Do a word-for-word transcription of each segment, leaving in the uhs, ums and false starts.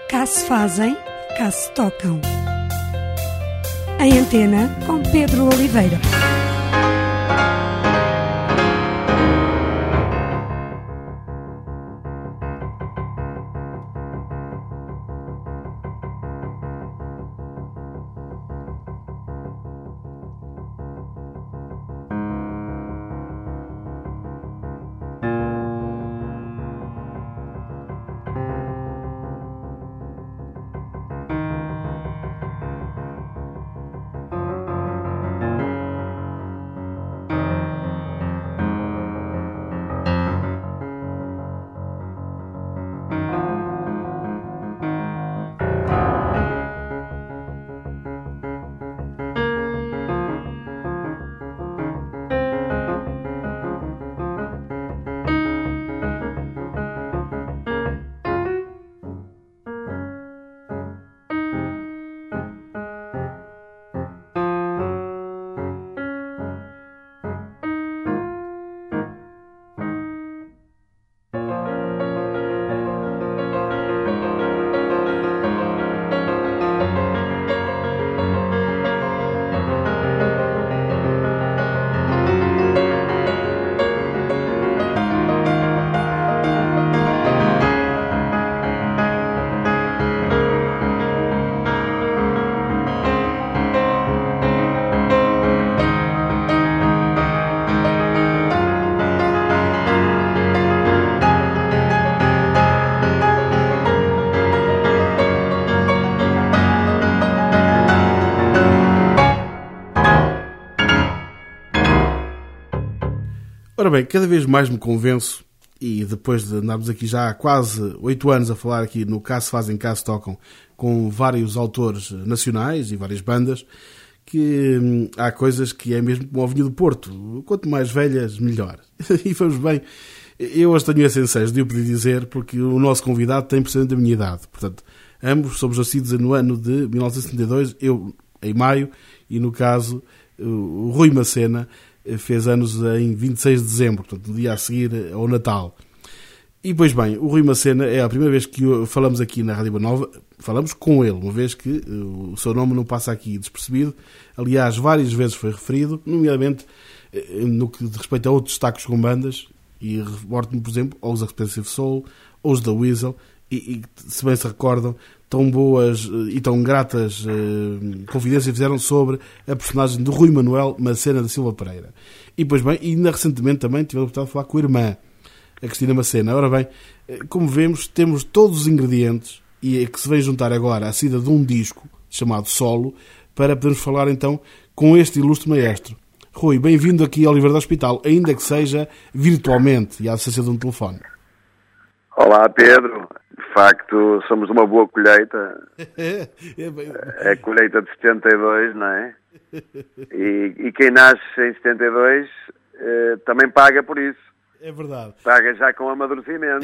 Cá se fazem, cá se tocam. Em Antena, com Pedro Oliveira. Ora bem, cada vez mais me convenço, e depois de andarmos aqui já há quase oito anos a falar aqui no Cá se fazem, cá se tocam, com vários autores nacionais e várias bandas, que hum, há coisas que é mesmo como o vinho do Porto. Quanto mais velhas, melhor. E vamos bem, eu hoje tenho esse ensejo de eu poder dizer, porque o nosso convidado tem precisamente a minha idade. Portanto, ambos somos nascidos no ano de mil novecentos e setenta e dois, eu em maio, e no caso, o Rui Macena fez anos em vinte e seis de dezembro, portanto, no dia a seguir ao Natal. E, pois bem, o Rui Macena é a primeira vez que falamos aqui na Rádio Nova, falamos com ele, uma vez que o seu nome não passa aqui despercebido. Aliás, várias vezes foi referido, nomeadamente no que diz respeito a outros destaques com bandas, e reporto-me, por exemplo, aos Expensive Soul, aos da Weasel, e, e, se bem se recordam, tão boas e tão gratas uh, confidências fizeram sobre a personagem do Rui Manuel Macena da Silva Pereira. E, pois bem, e ainda recentemente também tive a oportunidade de falar com a irmã, a Cristina Macena. Ora bem, como vemos, temos todos os ingredientes, e é que se vem juntar agora a saída de um disco chamado Solo, para podermos falar então com este ilustre maestro. Rui, bem-vindo aqui ao Oliveira do Hospital, ainda que seja virtualmente e à distância de um telefone. Olá, Pedro. De facto, somos uma boa colheita. É a colheita de setenta e dois, não é? E, e quem nasce em setenta e dois eh, também paga por isso. É verdade. Paga já com amadurecimento.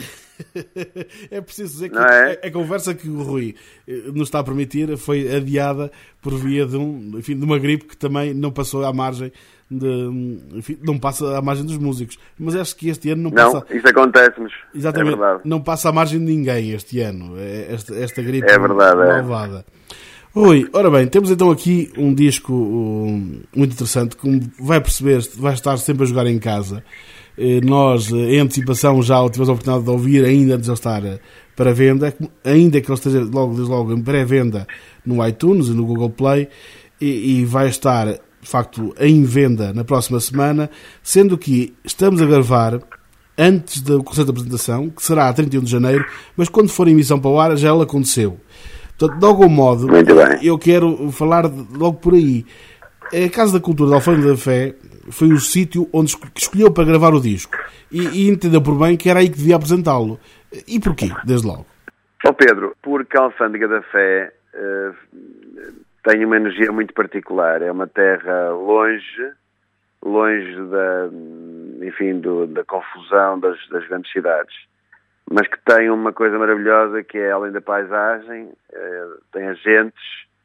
É preciso dizer que é? a, a conversa que o Rui nos está a permitir foi adiada por via de, um, enfim, de uma gripe que também não passou à margem de, enfim, não passa à margem dos músicos. Mas acho que este ano não passa... Não, isso acontece-nos. Exatamente. É verdade. Não passa à margem de ninguém este ano. Esta, esta gripe é verdade, malvada. É. Rui, ora bem, temos então aqui um disco um, muito interessante, como vai perceber, vai estar sempre a jogar em casa. Nós, em antecipação, já tivemos a oportunidade de ouvir, ainda antes de ele estar para venda, ainda que ele esteja logo, desde logo em pré-venda no iTunes e no Google Play, e, e vai estar, de facto, em venda na próxima semana, sendo que estamos a gravar antes do concerto de apresentação, que será a trinta e um de janeiro, mas quando for em emissão para o ar, já ela aconteceu. Portanto, de algum modo, eu quero falar logo por aí. A Casa da Cultura da Alfândega da Fé foi o sítio onde escolheu para gravar o disco. E, e entendeu por bem que era aí que devia apresentá-lo. E porquê, desde logo? Ó oh Pedro, porque a Alfândega da Fé uh, tem uma energia muito particular. É uma terra longe, longe da, enfim, do, da confusão das, das grandes cidades. Mas que tem uma coisa maravilhosa, que é, além da paisagem, uh, tem as gentes,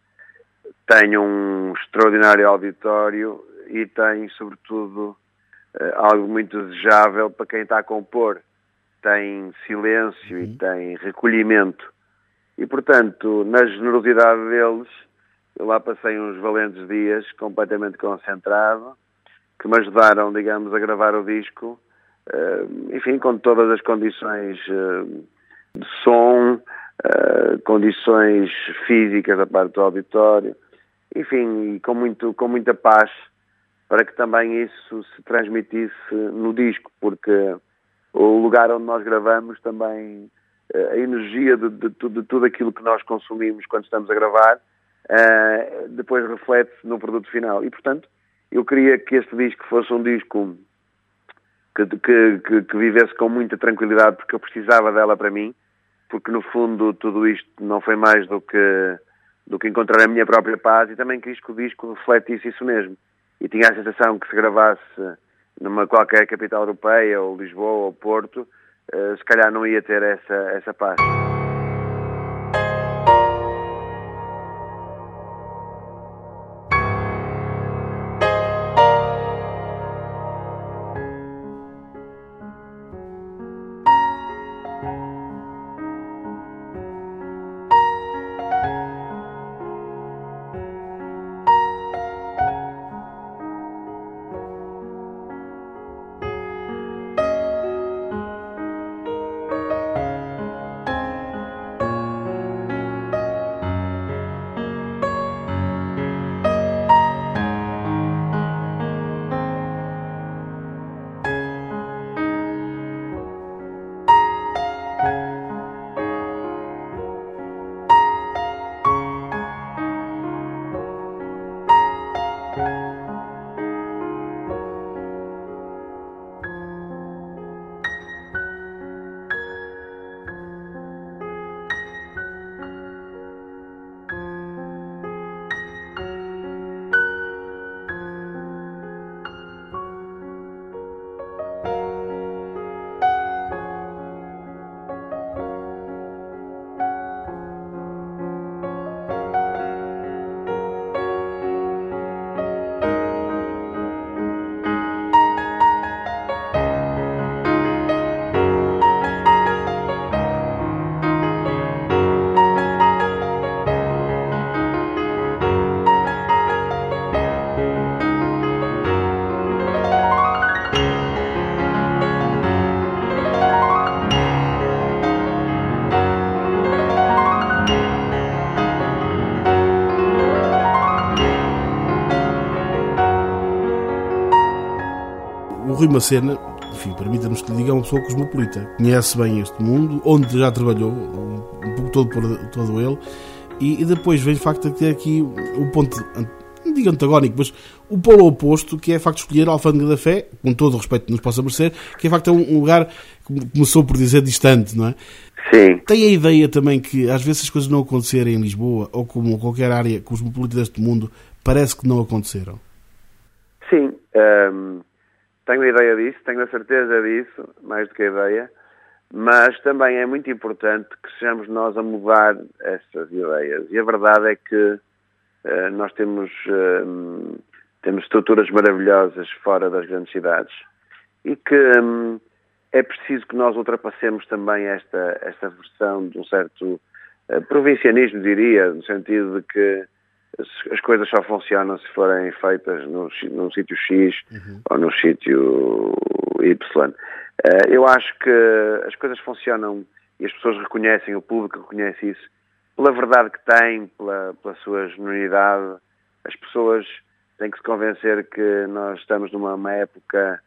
tem um extraordinário auditório e tem, sobretudo, algo muito desejável para quem está a compor. Tem silêncio uhum. e tem recolhimento. E, portanto, na generosidade deles, eu lá passei uns valentes dias completamente concentrado, que me ajudaram, digamos, a gravar o disco, uh, enfim, com todas as condições uh, de som, uh, condições físicas da parte do auditório, enfim, e com, muito, com muita paz, para que também isso se transmitisse no disco, porque o lugar onde nós gravamos também, uh, a energia de, de, de, de tudo aquilo que nós consumimos quando estamos a gravar, uh, depois reflete-se no produto final. E, portanto, eu queria que este disco fosse um disco que, que, que, que vivesse com muita tranquilidade, porque eu precisava dela para mim, porque no fundo tudo isto não foi mais do que, do que encontrar a minha própria paz, e também quis que o disco refletisse isso mesmo. E tinha a sensação que se gravasse numa qualquer capital europeia, ou Lisboa, ou Porto, uh, se calhar não ia ter essa, essa paz. O Rui Macena, enfim, permita-nos que lhe diga, é uma pessoa cosmopolita, conhece bem este mundo, onde já trabalhou, um pouco todo por todo ele, e, e depois vem de facto a ter aqui o ponto, não digo antagónico, mas o polo oposto, que é de facto escolher a Alfândega da Fé, com todo o respeito que nos possa merecer, que é de facto um lugar, que começou por dizer, distante, não é? Sim. Tem a ideia também que às vezes as coisas não acontecerem em Lisboa, ou como qualquer área cosmopolita deste mundo, parece que não aconteceram? Sim, um... tenho a ideia disso, tenho a certeza disso, mais do que a ideia, mas também é muito importante que sejamos nós a mudar essas ideias. E a verdade é que uh, nós temos, uh, temos estruturas maravilhosas fora das grandes cidades e que um, é preciso que nós ultrapassemos também esta, esta versão de um certo uh, provincianismo, diria, no sentido de que as coisas só funcionam se forem feitas no, no sítio X uhum. ou no sítio Y. Eu acho que as coisas funcionam e as pessoas reconhecem, o público reconhece isso, pela verdade que têm, pela, pela sua genuinidade. As pessoas têm que se convencer que nós estamos numa uma época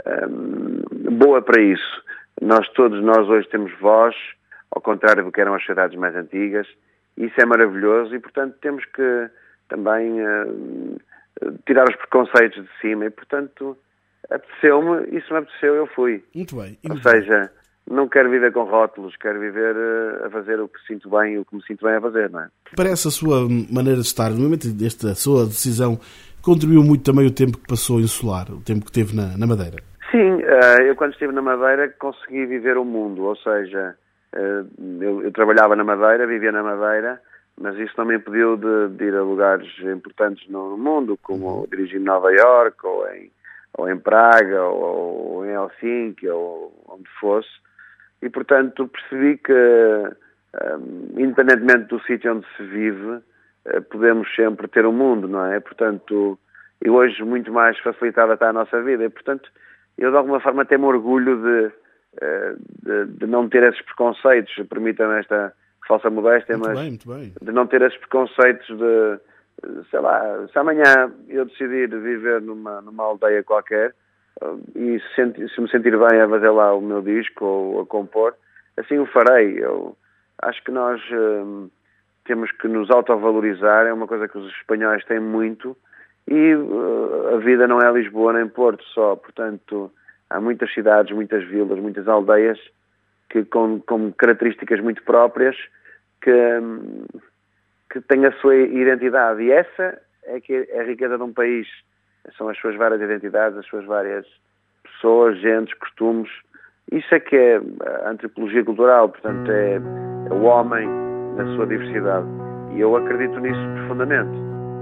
um, boa para isso. Nós todos, nós hoje temos voz, ao contrário do que eram as sociedades mais antigas. Isso é maravilhoso e, portanto, temos que também uh, tirar os preconceitos de cima e, portanto, apeteceu-me, isso me apeteceu, eu fui. Muito bem. Ou seja, não quero viver com rótulos, quero viver uh, a fazer o que sinto bem e o que me sinto bem a fazer, não é? Parece a sua maneira de estar, no momento desta sua decisão, contribuiu muito também o tempo que passou em Solar, o tempo que teve na, na Madeira. Sim, uh, eu quando estive na Madeira consegui viver o mundo, ou seja... Eu, eu trabalhava na Madeira, vivia na Madeira, mas isso não me impediu de, de ir a lugares importantes no mundo, como dirigir em Nova Iorque, ou em, ou em Praga, ou, ou em Helsinki, ou onde fosse. E, portanto, percebi que uh, independentemente do sítio onde se vive, uh, podemos sempre ter o mundo, não é? Portanto, e hoje muito mais facilitada está a nossa vida, e portanto, eu de alguma forma tenho orgulho de, uh, de, de não ter esses preconceitos, permitam-me esta falsa modéstia, muito mas bem, muito bem. de não ter esses preconceitos de, sei lá, se amanhã eu decidir viver numa, numa aldeia qualquer, e se, senti, se me sentir bem a fazer lá o meu disco ou a compor, assim o farei. Eu acho que nós hum, temos que nos autovalorizar, é uma coisa que os espanhóis têm muito, e uh, a vida não é Lisboa nem Porto só, portanto há muitas cidades, muitas vilas, muitas aldeias que com, com características muito próprias que, hum, que têm a sua identidade, e essa é que é a riqueza de um país. São as suas várias identidades, as suas várias pessoas, gentes, costumes. Isso é que é a antropologia cultural, portanto, é, é o homem na sua diversidade. E eu acredito nisso profundamente.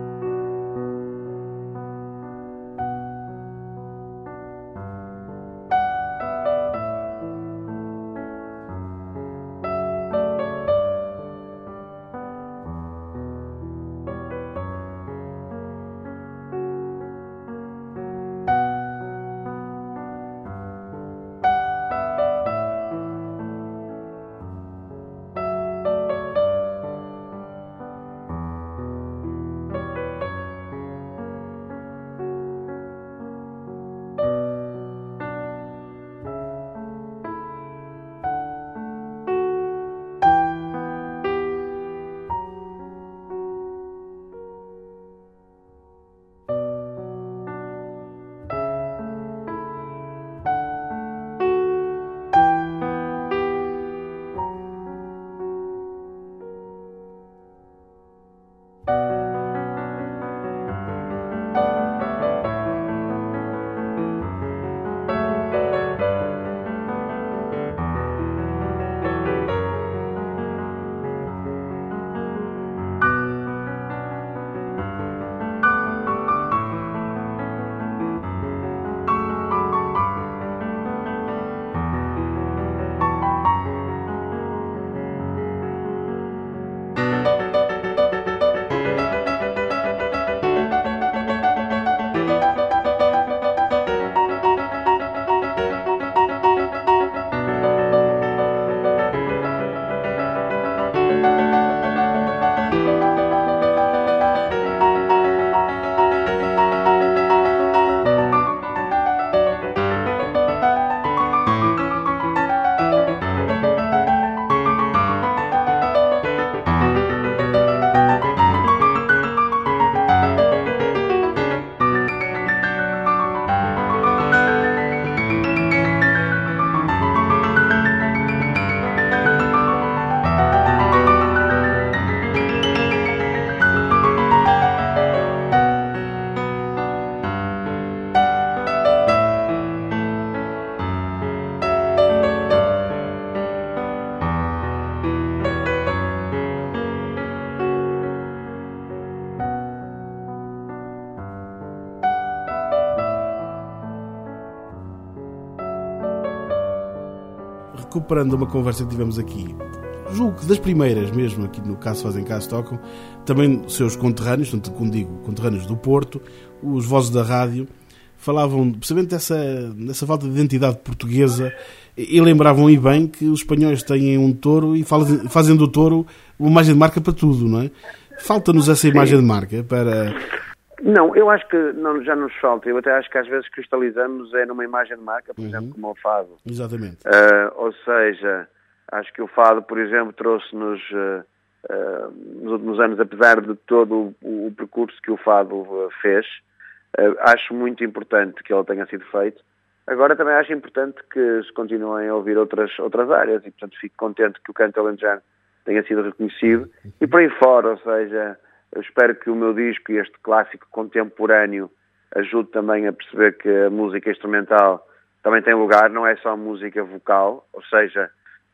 Recuperando uma conversa que tivemos aqui, julgo que das primeiras mesmo, aqui no Caso Fazem Caso Tocam, também seus conterrâneos, tanto como digo, conterrâneos do Porto, os Vozes da Rádio, falavam precisamente dessa, dessa falta de identidade portuguesa, e lembravam, e bem, que os espanhóis têm um touro e fazem do touro uma imagem de marca para tudo, não é? Falta-nos essa imagem Sim. de marca para... Não, eu acho que não, já nos falta. Eu até acho que às vezes cristalizamos é numa imagem de marca, por uhum. exemplo, como o fado. Exatamente. Uh, ou seja, acho que o fado, por exemplo, trouxe-nos uh, uh, nos últimos anos, apesar de todo o, o percurso que o fado uh, fez, uh, acho muito importante que ele tenha sido feito. Agora também acho importante que se continuem a ouvir outras, outras áreas e, portanto, fico contente que o canto alentejano tenha sido reconhecido. Uhum. E por aí fora, ou seja... Eu espero que o meu disco e este clássico contemporâneo ajude também a perceber que a música instrumental também tem lugar, não é só música vocal, ou seja,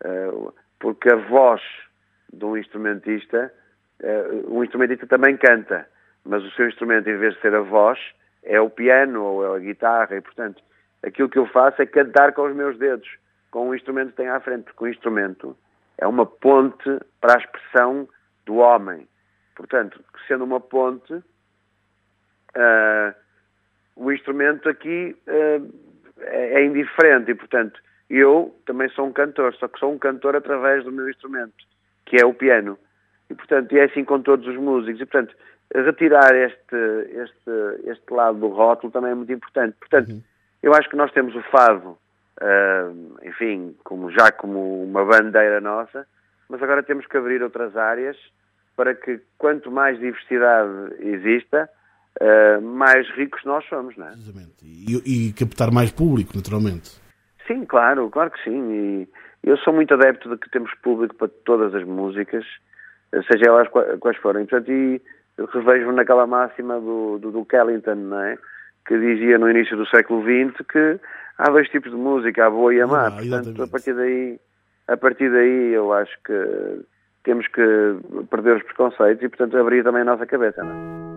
porque a voz de um instrumentista, um instrumentista também canta, mas o seu instrumento, em vez de ser a voz, é o piano ou é a guitarra, e portanto, aquilo que eu faço é cantar com os meus dedos, com o instrumento que tenho à frente, porque o instrumento é uma ponte para a expressão do homem. Portanto, sendo uma ponte, uh, o instrumento aqui uh, é, é indiferente e, portanto, eu também sou um cantor, só que sou um cantor através do meu instrumento, que é o piano. E, portanto, é assim com todos os músicos. E, portanto, retirar este, este, este lado do rótulo também é muito importante. Portanto, uhum. eu acho que nós temos o fado, uh, enfim, como, já como uma bandeira nossa, mas agora temos que abrir outras áreas para que quanto mais diversidade exista, uh, mais ricos nós somos, não é? Exatamente. E, e captar mais público, naturalmente. Sim, claro, claro que sim. E eu sou muito adepto de que temos público para todas as músicas, seja elas quais forem. Portanto, e revejo naquela máxima do, do, do Ellington, não é? Que dizia no início do século vinte que há dois tipos de música, a boa e a má. Ah, portanto, a partir daí, a partir daí eu acho que temos que perder os preconceitos e, portanto, abrir também a nossa cabeça, não é?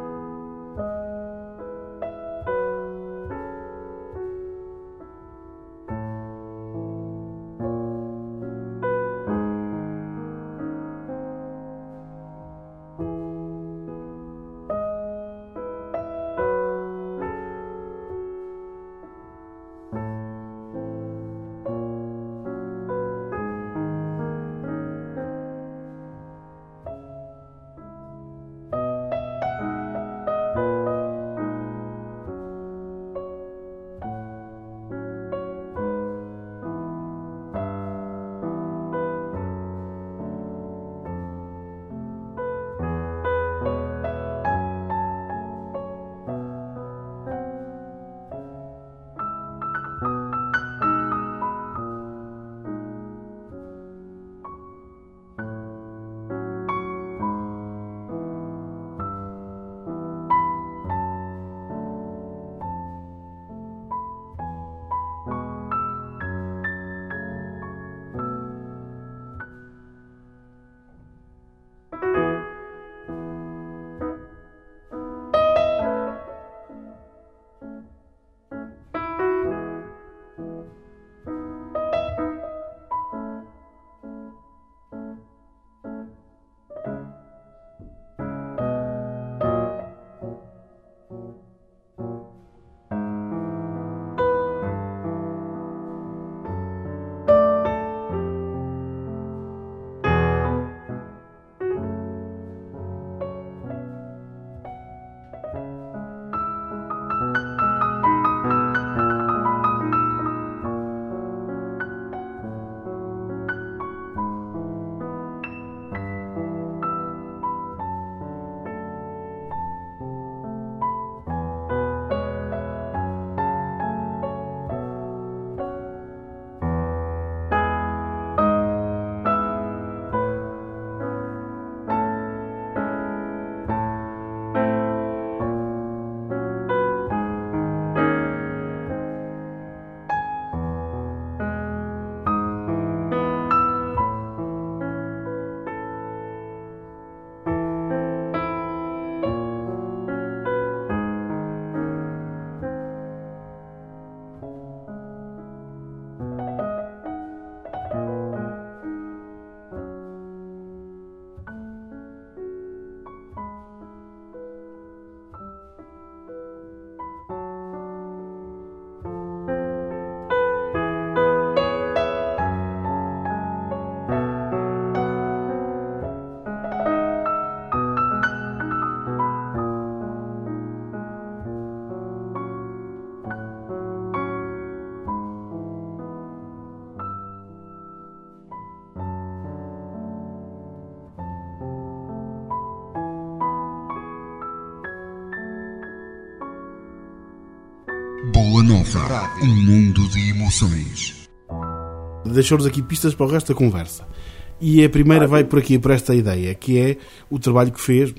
Boa Nova, um mundo de emoções. Deixou-nos aqui pistas para o resto da conversa. E a primeira vai por aqui, por esta ideia, que é o trabalho que fez.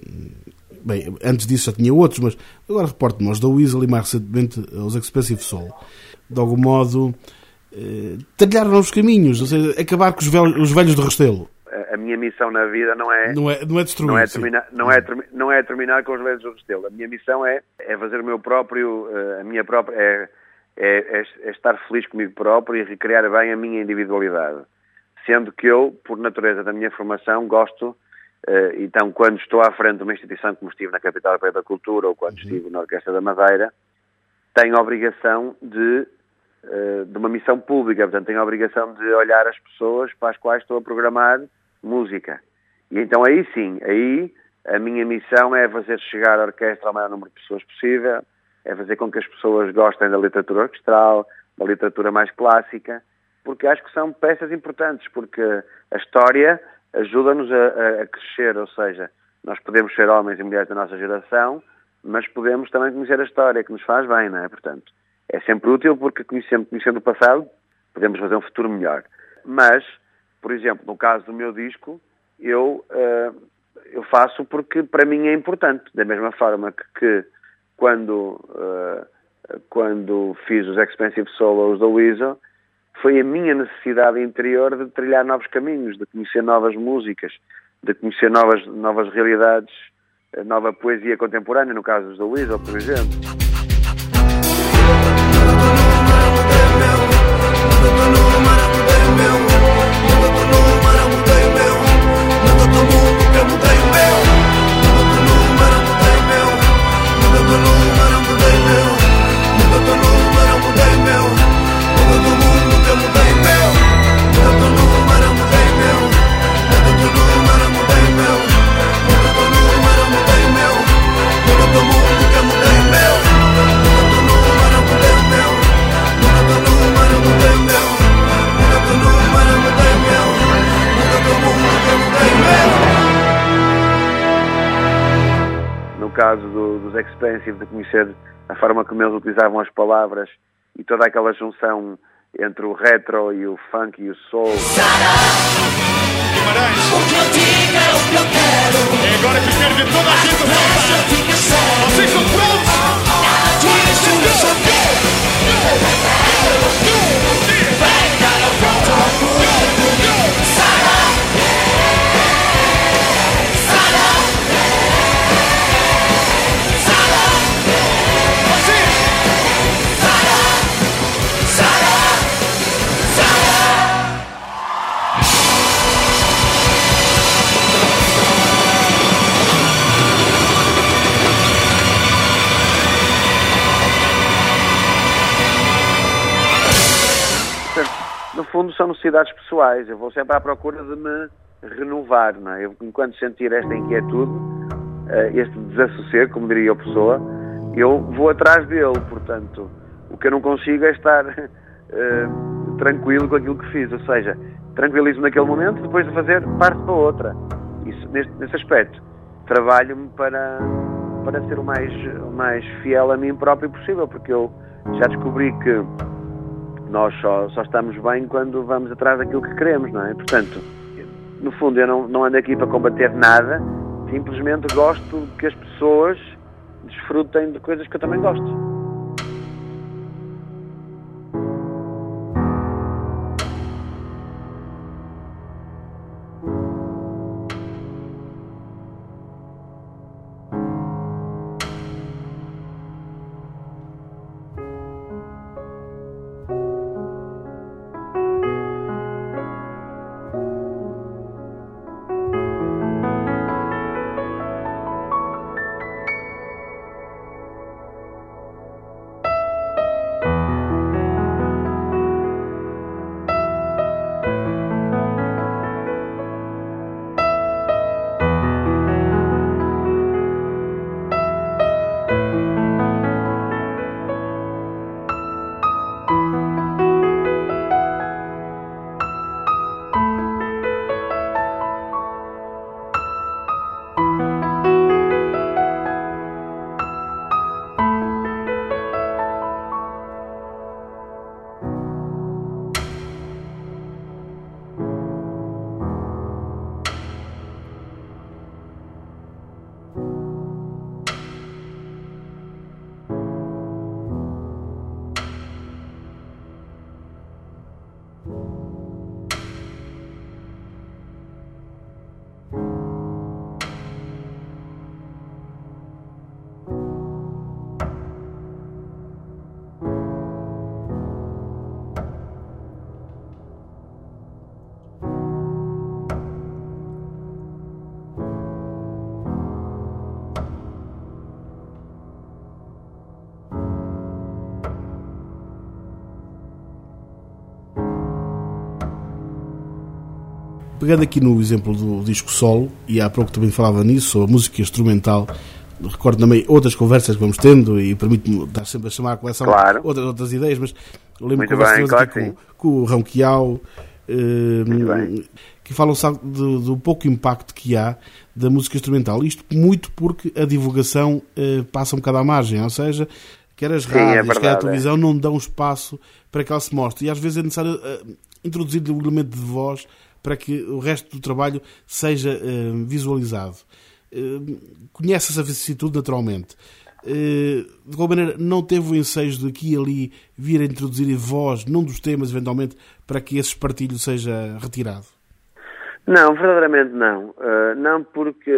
Bem, antes disso já tinha outros, mas agora reporto-me aos da Weasel e mais recentemente aos Expensive Soul. De algum modo, eh, trilhar novos caminhos, ou seja, acabar com os velhos, os velhos do Restelo. A minha missão na vida não é... Não é, não é destruir, não é terminar, não é, não é terminar com os velhos do Restelo. A minha missão é, é fazer o meu próprio... A minha própria... É, é, é estar feliz comigo próprio e recriar bem a minha individualidade. sendo que eu, por natureza da minha formação, gosto, uh, então quando estou à frente de uma instituição como estive na Capital Europeia da Cultura ou quando uhum. estive na Orquestra da Madeira, tenho a obrigação de, uh, de uma missão pública, portanto tenho a obrigação de olhar as pessoas para as quais estou a programar música. E então aí sim, aí a minha missão é fazer chegar a orquestra ao maior número de pessoas possível, é fazer com que as pessoas gostem da literatura orquestral, da literatura mais clássica, porque acho que são peças importantes, porque a história ajuda-nos a, a crescer, ou seja, nós podemos ser homens e mulheres da nossa geração, mas podemos também conhecer a história, que nos faz bem, não é? Portanto, é sempre útil porque conhecendo, conhecendo o passado, podemos fazer um futuro melhor. Mas, por exemplo, no caso do meu disco, eu, uh, eu faço porque para mim é importante, da mesma forma que, que quando, uh, quando fiz os Expensive Solos da Weasel, foi a minha necessidade interior de trilhar novos caminhos, de conhecer novas músicas, de conhecer novas, novas realidades, nova poesia contemporânea, no caso dos da Weasel, por exemplo. No caso do, dos Expensive, de conhecer a forma como eles utilizavam as palavras e toda aquela junção entre o retro e o funk e o soul. Guimarães, o que eu digo é o que eu quero. É agora que eu quero ver toda a gente dançar. Vocês são prontos? No fundo são necessidades pessoais, eu vou sempre à procura de me renovar, não é? Eu, enquanto sentir esta inquietude, este desassossego, como diria a pessoa, eu vou atrás dele, portanto, o que eu não consigo é estar uh, tranquilo com aquilo que fiz, ou seja, tranquilizo naquele momento, depois de fazer parte para outra. Isso, neste, nesse aspecto, trabalho-me para, para ser o mais, o mais fiel a mim próprio possível, porque eu já descobri que nós só, só estamos bem quando vamos atrás daquilo que queremos, não é? Portanto, no fundo, eu não, não ando aqui para combater nada, simplesmente gosto que as pessoas desfrutem de coisas que eu também gosto. Pegando aqui no exemplo do disco solo, e há pouco também falava nisso, sobre a música instrumental, recordo também outras conversas que vamos tendo, e permite-me dar sempre a chamar a coleção claro. outras, outras ideias, mas eu lembro Muito de conversas bem, aqui claro com, com o Rão Quiau, eh, que falam, sabe, do, do pouco impacto que há da música instrumental. Isto muito porque a divulgação eh, passa um bocado à margem, ou seja, quer as Sim, rádios, é verdade, quer a televisão é. não dão espaço para que ela se mostre. E às vezes é necessário uh, introduzir um elemento de voz para que o resto do trabalho seja uh, visualizado. Uh, conhece essa vicissitude naturalmente. Uh, de qualquer maneira, não teve o ensejo de aqui e ali vir a introduzir voz num dos temas, eventualmente, para que esse espartilho seja retirado? Não, verdadeiramente não. Uh, não porque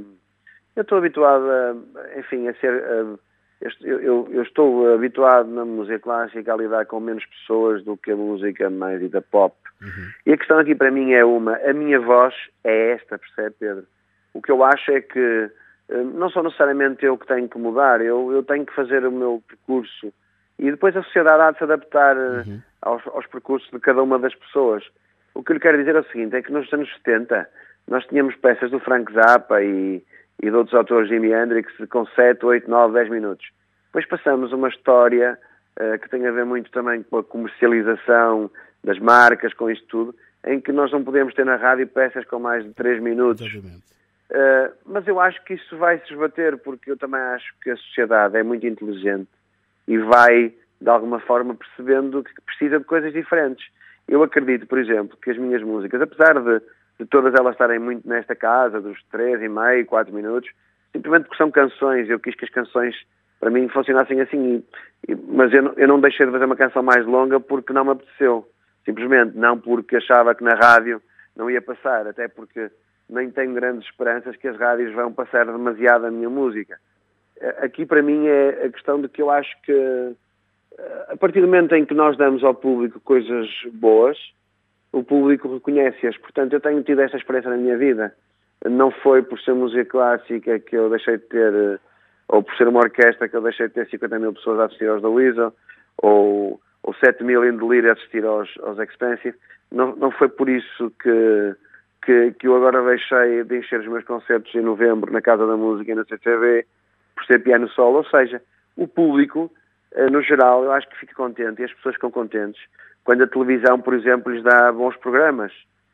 eu estou habituado a, enfim, a ser... Uh, eu, eu, eu estou habituado na música clássica a lidar com menos pessoas do que a música mais e da pop. Uhum. E a questão aqui para mim é uma, a minha voz é esta, percebe, Pedro? O que eu acho é que não sou necessariamente eu que tenho que mudar, eu, eu tenho que fazer o meu percurso e depois a sociedade há de se adaptar uhum. aos, aos percursos de cada uma das pessoas. O que eu lhe quero dizer é o seguinte, é que nos anos setenta nós tínhamos peças do Frank Zappa e, e de outros autores, Jimi Hendrix, com sete, oito, nove, dez minutos. Depois passamos uma história uh, que tem a ver muito também com a comercialização das marcas, com isto tudo, em que nós não podemos ter na rádio peças com mais de três minutos. Uh, mas eu acho que isso vai se esbater, porque eu também acho que a sociedade é muito inteligente e vai, de alguma forma, percebendo que precisa de coisas diferentes. Eu acredito, por exemplo, que as minhas músicas, apesar de, de todas elas estarem muito nesta casa, dos três e meio, quatro minutos, simplesmente porque são canções, eu quis que as canções, para mim, funcionassem assim. E, mas eu, eu não deixei de fazer uma canção mais longa porque não me apeteceu. Simplesmente, não porque achava que na rádio não ia passar, até porque nem tenho grandes esperanças que as rádios vão passar demasiado a minha música. Aqui, para mim, é a questão de que eu acho que, a partir do momento em que nós damos ao público coisas boas, o público reconhece-as. Portanto, eu tenho tido esta experiência na minha vida. Não foi por ser música clássica que eu deixei de ter, ou por ser uma orquestra que eu deixei de ter cinquenta mil pessoas a assistir aos da Weasel, ou, ou sete mil em delírio a assistir aos, aos Expensive. Não, não foi por isso que... Que, que eu agora deixei de encher os meus concertos em novembro na Casa da Música e na C C B por ser piano solo, ou seja, o público, no geral, eu acho que fica contente e as pessoas ficam contentes quando a televisão, por exemplo, lhes dá bons programas.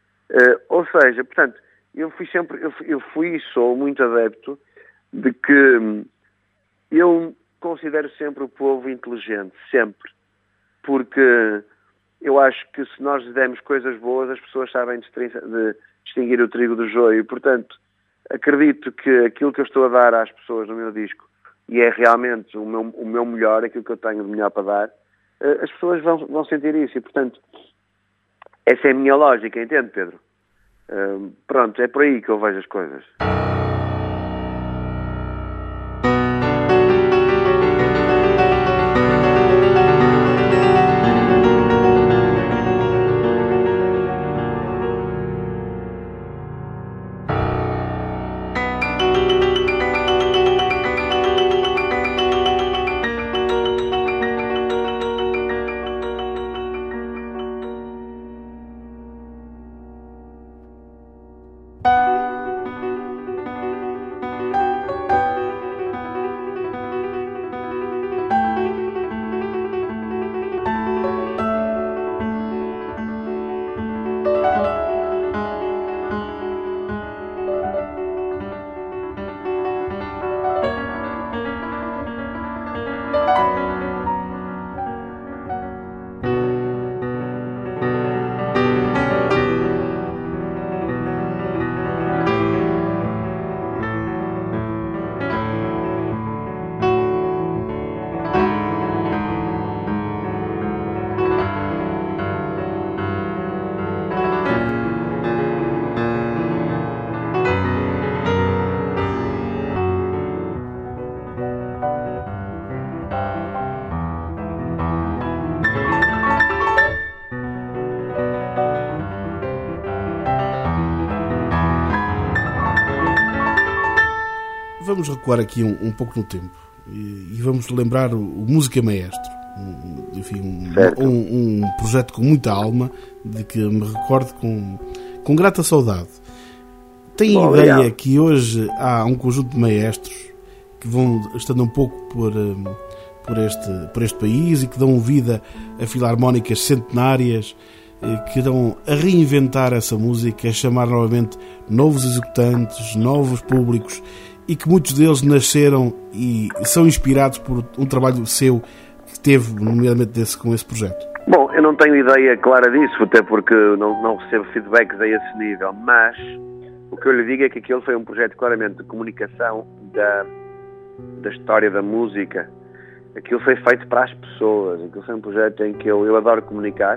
Ou seja, portanto, eu fui sempre, eu fui, eu fui e sou muito adepto de que eu considero sempre o povo inteligente, sempre, porque eu acho que se nós lhes demos coisas boas, as pessoas sabem de distinguir o trigo do joio. E, portanto, acredito que aquilo que eu estou a dar às pessoas no meu disco, e é realmente o meu, o meu melhor, aquilo que eu tenho de melhor para dar, as pessoas vão, vão sentir isso. E, portanto, essa é a minha lógica, entende, Pedro? Uh, pronto, é por aí que eu vejo as coisas. Vamos recuar aqui um, um pouco no tempo e, e vamos lembrar o, o Música Maestro, um, enfim, um, um, um projeto com muita alma, de que me recordo com, com grata saudade. Tem Bom, ideia obrigado. que hoje há um conjunto de maestros que vão estando um pouco por, hum, por, este, por este país e que dão vida a filarmónicas centenárias, que dão a reinventar essa música, a chamar novamente novos executantes, novos públicos, e que muitos deles nasceram e são inspirados por um trabalho seu que teve, nomeadamente, desse, com esse projeto? Bom, eu não tenho ideia clara disso, até porque não, não recebo feedbacks a esse nível, mas o que eu lhe digo é que aquele foi um projeto claramente de comunicação da, da história da música. Aquilo foi feito para as pessoas, aquilo foi um projeto em que eu, eu adoro comunicar,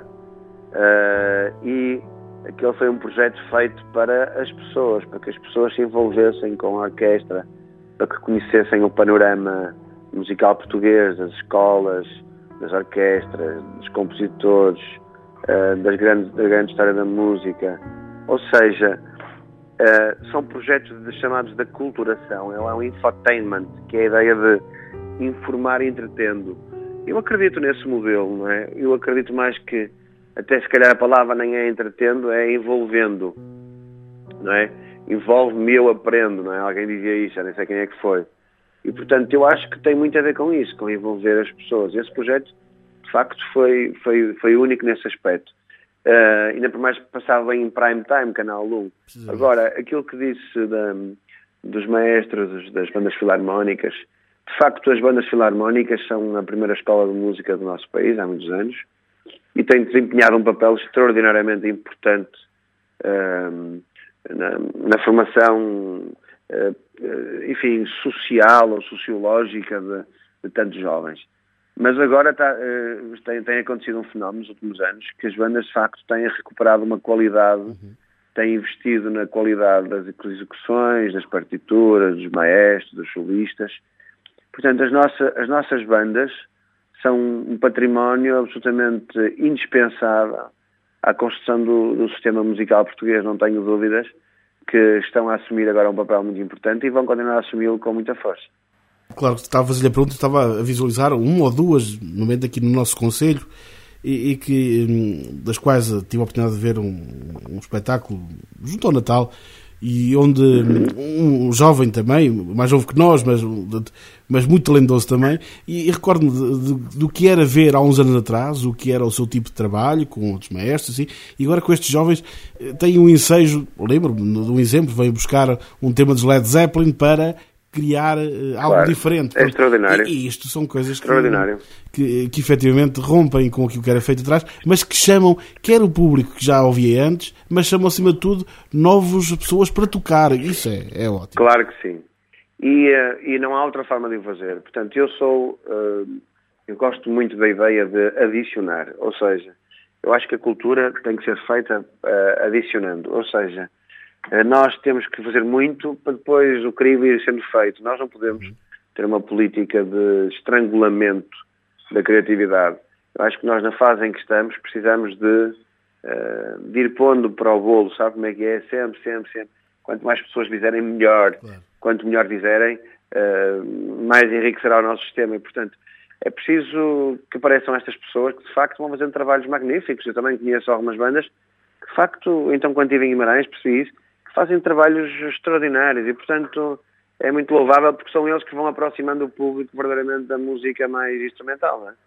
uh, e aquele foi um projeto feito para as pessoas, para que as pessoas se envolvessem com a orquestra, para que conhecessem o panorama musical português, das escolas, das orquestras, dos compositores, uh, das grandes, da grande história da música. Ou seja, uh, são projetos de, chamados de aculturação. É um infotainment, que é a ideia de informar e entretendo. Eu acredito nesse modelo, não é? Eu acredito mais que, até se calhar a palavra nem é entretendo, é envolvendo, não é? Envolve-me, eu aprendo, não é? Alguém dizia isso, já nem sei quem é que foi. E, portanto, eu acho que tem muito a ver com isso, com envolver as pessoas. Esse projeto, de facto, foi, foi, foi único nesse aspecto. Uh, ainda por mais que passava em prime time, Canal um. Agora, aquilo que disse da, dos maestros, das bandas filarmónicas, de facto, as bandas filarmónicas são a primeira escola de música do nosso país, há muitos anos, e têm desempenhado um papel extraordinariamente importante uh, na, na formação, uh, enfim, social ou sociológica de, de tantos jovens. Mas agora tá, uh, tem, tem acontecido um fenómeno nos últimos anos que as bandas, de facto, têm recuperado uma qualidade, uhum. têm investido na qualidade das execuções, das partituras, dos maestros, dos solistas. Portanto, as, nossa, as nossas bandas são um património absolutamente indispensável à construção do, do sistema musical português, não tenho dúvidas, que estão a assumir agora um papel muito importante e vão continuar a assumi-lo com muita força. Claro que estava a fazer a pergunta, estava a visualizar uma ou duas, no momento aqui no nosso concelho, e, e que, das quais tive a oportunidade de ver um, um espetáculo junto ao Natal, e onde um, um jovem também, mais jovem que nós, mas, mas muito talentoso também, e, e recordo-me de, de, do que era ver há uns anos atrás, o que era o seu tipo de trabalho com outros maestros, assim, e agora com estes jovens têm um ensejo, lembro-me de um exemplo, veio buscar um tema dos Led Zeppelin para criar uh, algo claro, diferente. É extraordinário. E, e isto são coisas que, que, que efetivamente rompem com aquilo que era feito atrás, mas que chamam, quer o público que já ouvia antes, mas chamam acima de tudo novas pessoas para tocar. Isso é, é ótimo. Claro que sim. E, uh, e não há outra forma de o fazer. Portanto, eu sou, uh, eu gosto muito da ideia de adicionar, ou seja, eu acho que a cultura tem que ser feita uh, adicionando, ou seja, nós temos que fazer muito para depois o crivo ir sendo feito. Nós não podemos ter uma política de estrangulamento da criatividade. Eu acho que nós, na fase em que estamos, precisamos de, uh, de ir pondo para o bolo, sabe como é que é? Sempre, sempre, sempre. Quanto mais pessoas fizerem, melhor. Claro. Quanto melhor fizerem, uh, mais enriquecerá o nosso sistema. E, portanto, é preciso que apareçam estas pessoas que, de facto, vão fazendo trabalhos magníficos. Eu também conheço algumas bandas que, de facto, então, quando estive em Guimarães, percebi isso, fazem trabalhos extraordinários e, portanto, é muito louvável porque são eles que vão aproximando o público verdadeiramente da música mais instrumental, não é?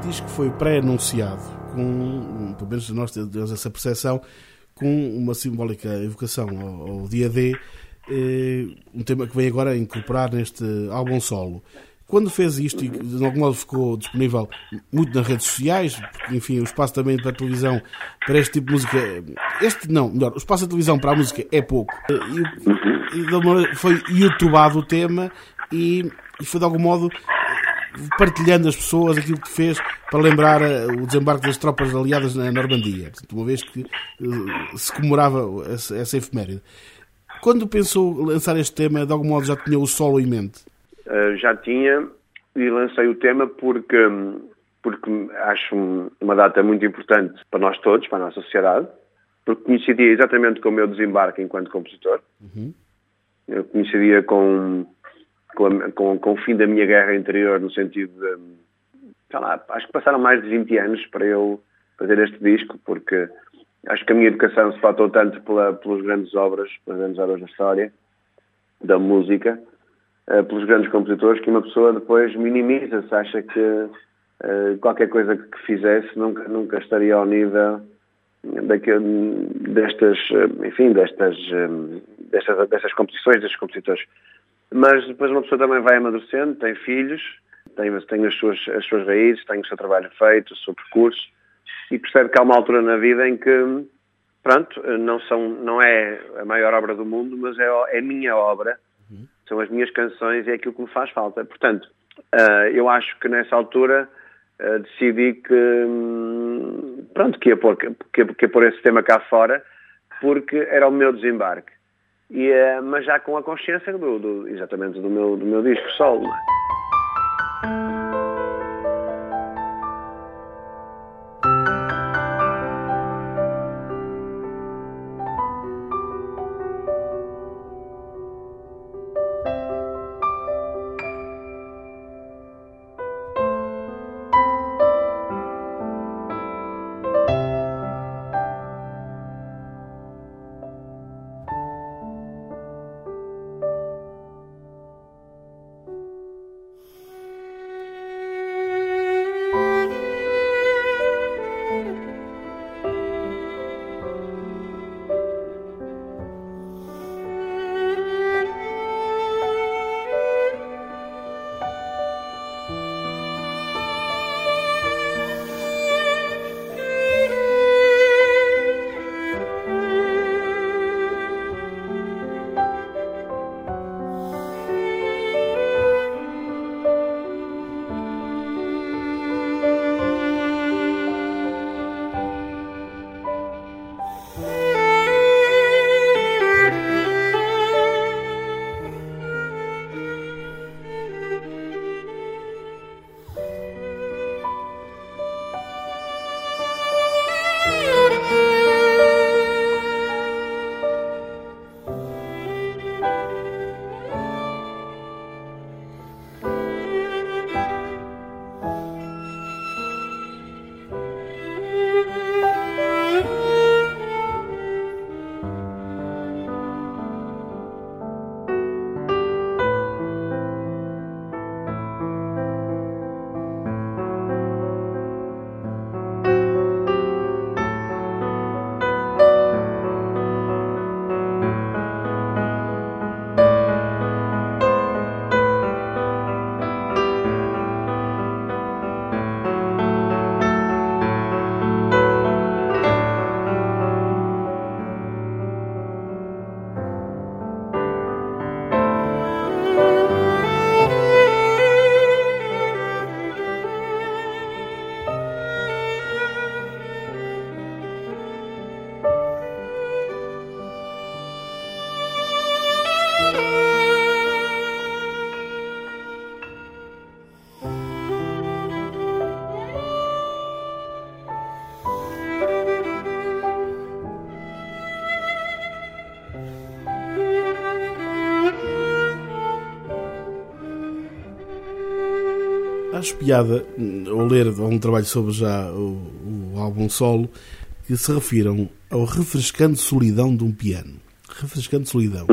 disco foi pré-anunciado, com, pelo menos nós temos essa percepção, com uma simbólica evocação ao, ao dia D, eh, um tema que vem agora a incorporar neste álbum solo. Quando fez isto, e de algum modo ficou disponível muito nas redes sociais, porque, enfim, o espaço também para a televisão para este tipo de música, este não, melhor, o espaço da televisão para a música é pouco, e, e de alguma maneira foi youtubado o tema e, e foi de algum modo partilhando as pessoas aquilo que fez para lembrar o desembarque das tropas aliadas na Normandia, portanto, uma vez que uh, se comemorava essa, essa efeméride. Quando pensou lançar este tema, de algum modo já tinha o solo em mente? Uh, já tinha, e lancei o tema porque, porque acho uma data muito importante para nós todos, para a nossa sociedade, porque coincidia exatamente com o meu desembarque enquanto compositor. Uhum. Eu coincidia com, com, a, com, com o fim da minha guerra interior, no sentido de, sei lá, acho que passaram mais de vinte anos para eu fazer este disco, porque acho que a minha educação se faltou tanto pela, pelas grandes obras, pelas grandes obras da história, da música, Uh, pelos grandes compositores, que uma pessoa depois minimiza-se, acha que uh, qualquer coisa que fizesse nunca, nunca estaria ao nível daquele, destas, enfim, destas, destas, destas composições, destes compositores. Mas depois uma pessoa também vai amadurecendo, tem filhos, tem, tem as, suas, as suas raízes, tem o seu trabalho feito, o seu percurso, e percebe que há uma altura na vida em que, pronto, não, são, não é a maior obra do mundo, mas é, é minha obra. São as minhas canções e é aquilo que me faz falta. Portanto, uh, eu acho que nessa altura uh, decidi que, um, pronto, que ia, pôr, que, que ia pôr esse tema cá fora, porque era o meu desembarque. E, uh, mas já com a consciência do, do, exatamente do meu, do meu disco solo. Não é? Acho piada ao ler um trabalho sobre já o, o álbum solo que se refiram ao refrescante solidão de um piano. Refrescante solidão.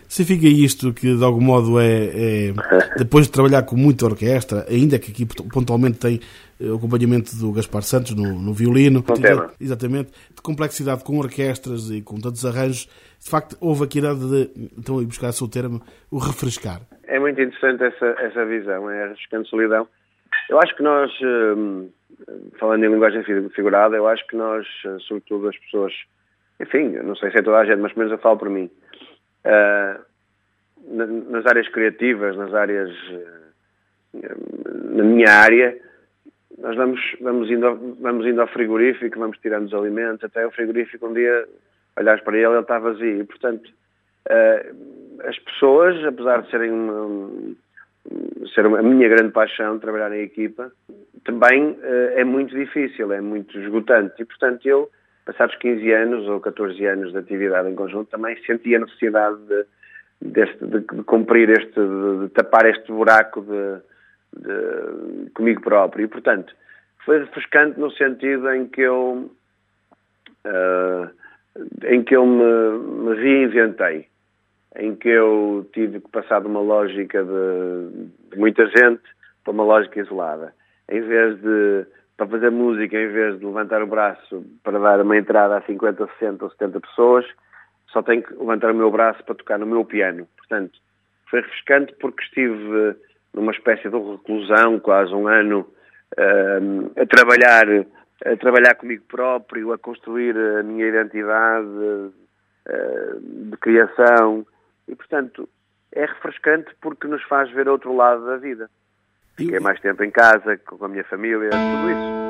significa isto que de algum modo é, é depois de trabalhar com muita orquestra, ainda que aqui pontualmente tem o acompanhamento do Gaspar Santos no, no violino, Um tema. exatamente, de complexidade com orquestras e com tantos arranjos, de facto houve aqui a idade de, então, ir buscar o seu termo, o refrescar. É muito interessante essa, essa visão, é a refrescante solidão. Eu acho que nós, hum, falando em linguagem figurada, eu acho que nós, sobretudo as pessoas, enfim, não sei se é toda a gente, mas pelo menos eu falo por mim, uh, na, nas áreas criativas, nas áreas, uh, na minha área, nós vamos, vamos, indo, ao, vamos indo ao frigorífico, vamos tirando os alimentos, até o frigorífico um dia, olhares para ele, ele está vazio. E, portanto, uh, as pessoas, apesar de serem uma, ser a minha grande paixão, trabalhar em equipa, também uh, é muito difícil, é muito esgotante. E, portanto, eu, passados quinze anos ou catorze anos de atividade em conjunto, também senti a necessidade de, deste, de, de cumprir este, de, de tapar este buraco de, de, comigo próprio. E, portanto, foi refrescante no sentido em que eu, uh, em que eu me, me reinventei, em que eu tive que passar de uma lógica de, de muita gente para uma lógica isolada. Em vez de, para fazer música, em vez de levantar o braço para dar uma entrada a cinquenta, sessenta ou setenta pessoas, só tenho que levantar o meu braço para tocar no meu piano. Portanto, foi refrescante porque estive numa espécie de reclusão, quase um ano, a trabalhar, a trabalhar comigo próprio, a construir a minha identidade de criação. E, portanto, é refrescante porque nos faz ver outro lado da vida. Fiquei mais tempo em casa, com a minha família, tudo isso.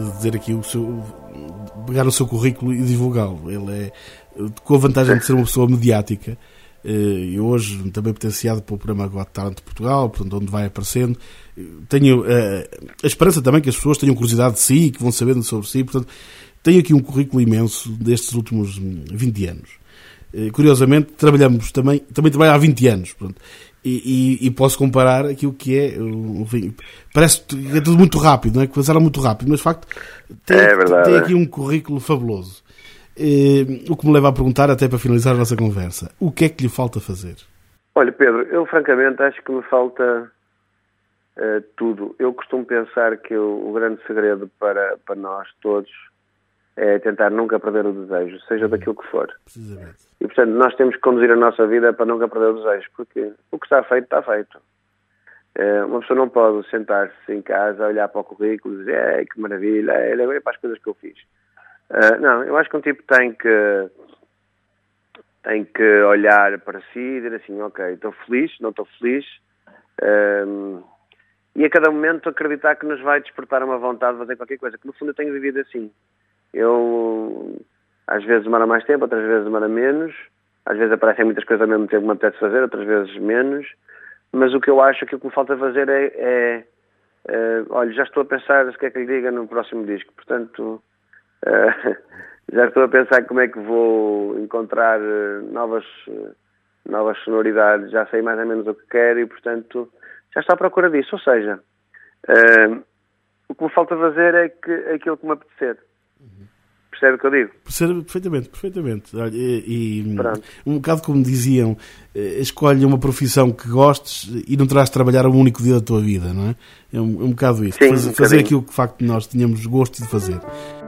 dizer aqui o seu, pegar o seu currículo e divulgá-lo. Ele é, com a vantagem de ser uma pessoa mediática, e hoje também potenciado pelo programa Got Talent de Portugal, portanto, onde vai aparecendo. Tenho a esperança também que as pessoas tenham curiosidade de si, que vão sabendo sobre si, portanto, tenho aqui um currículo imenso destes últimos vinte anos. Curiosamente, trabalhamos também, também trabalho há vinte anos, pronto, e, e, e posso comparar aquilo que é, enfim, parece que é tudo muito rápido, não é? Que passaram muito rápido, mas de facto tem, é verdade, tem aqui um currículo fabuloso. E, o que me leva a perguntar, até para finalizar a nossa conversa, o que é que lhe falta fazer? Olha, Pedro, eu francamente acho que me falta uh, tudo. Eu costumo pensar que o, o grande segredo para, para nós todos é tentar nunca perder o desejo, seja daquilo que for. Precisamente. E, portanto, nós temos que conduzir a nossa vida para nunca perder o desejo, porque o que está feito, está feito. Uh, uma pessoa não pode sentar-se em casa, olhar para o currículo e dizer, que maravilha, olha para as coisas que eu fiz. Uh, não, eu acho que um tipo tem que tem que olhar para si e dizer assim, ok, estou feliz, não estou feliz, um, e a cada momento acreditar que nos vai despertar uma vontade de fazer qualquer coisa, que no fundo eu tenho vivido assim. Eu, às vezes demora mais tempo, outras vezes demora menos, às vezes aparecem muitas coisas ao mesmo tempo que me apetece fazer, outras vezes menos, mas o que eu acho que o que me falta fazer é, é, é olha, já estou a pensar o que é que lhe diga no próximo disco, portanto... Uh, já estou a pensar como é que vou encontrar uh, novas, uh, novas sonoridades, já sei mais ou menos o que quero e, portanto, já estou à procura disso. Ou seja, uh, o que me falta fazer é, que, é aquilo que me apetecer. Uhum. Percebe o que eu digo? Percebe perfeitamente, perfeitamente. Olha, e, e um bocado como diziam, escolhe uma profissão que gostes e não terás de trabalhar um único dia da tua vida, não é? É um, é um bocado isso. Sim, fazer, um fazer aquilo que, de facto, nós tínhamos gosto de fazer.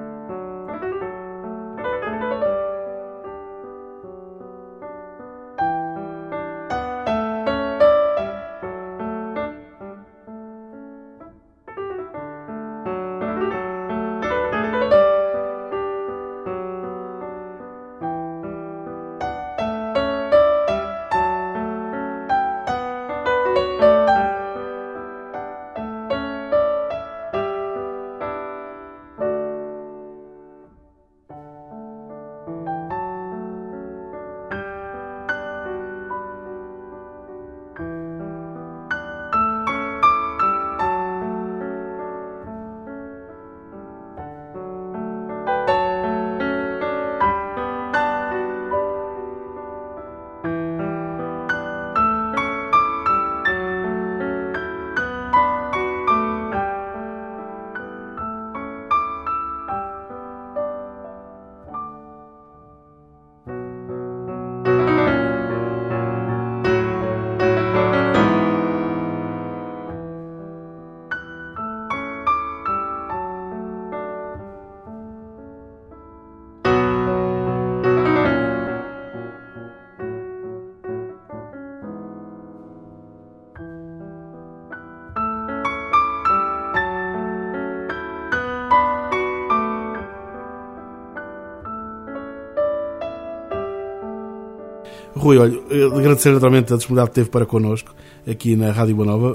Rui, olha, agradecer naturalmente a disponibilidade que teve para connosco aqui na Rádio Boa Nova.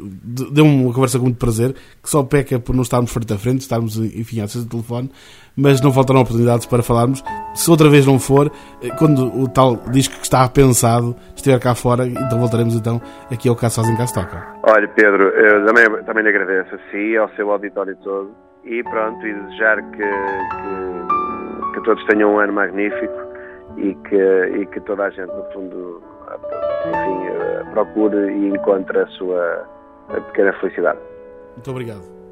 Deu-me uma conversa com muito prazer, que só peca por não estarmos frente a frente, estarmos enfinhados no telefone, mas não faltarão oportunidades para falarmos. Se outra vez não for, quando o tal disco que está pensado estiver cá fora, então voltaremos então aqui ao Caso Fazem, Caso Tocam. Olha, Pedro, eu também, também lhe agradeço a si, ao seu auditório todo, e pronto, e desejar que, que, que todos tenham um ano magnífico. E que, e que toda a gente, no fundo, enfim, procure e encontre a sua a pequena felicidade. Muito obrigado.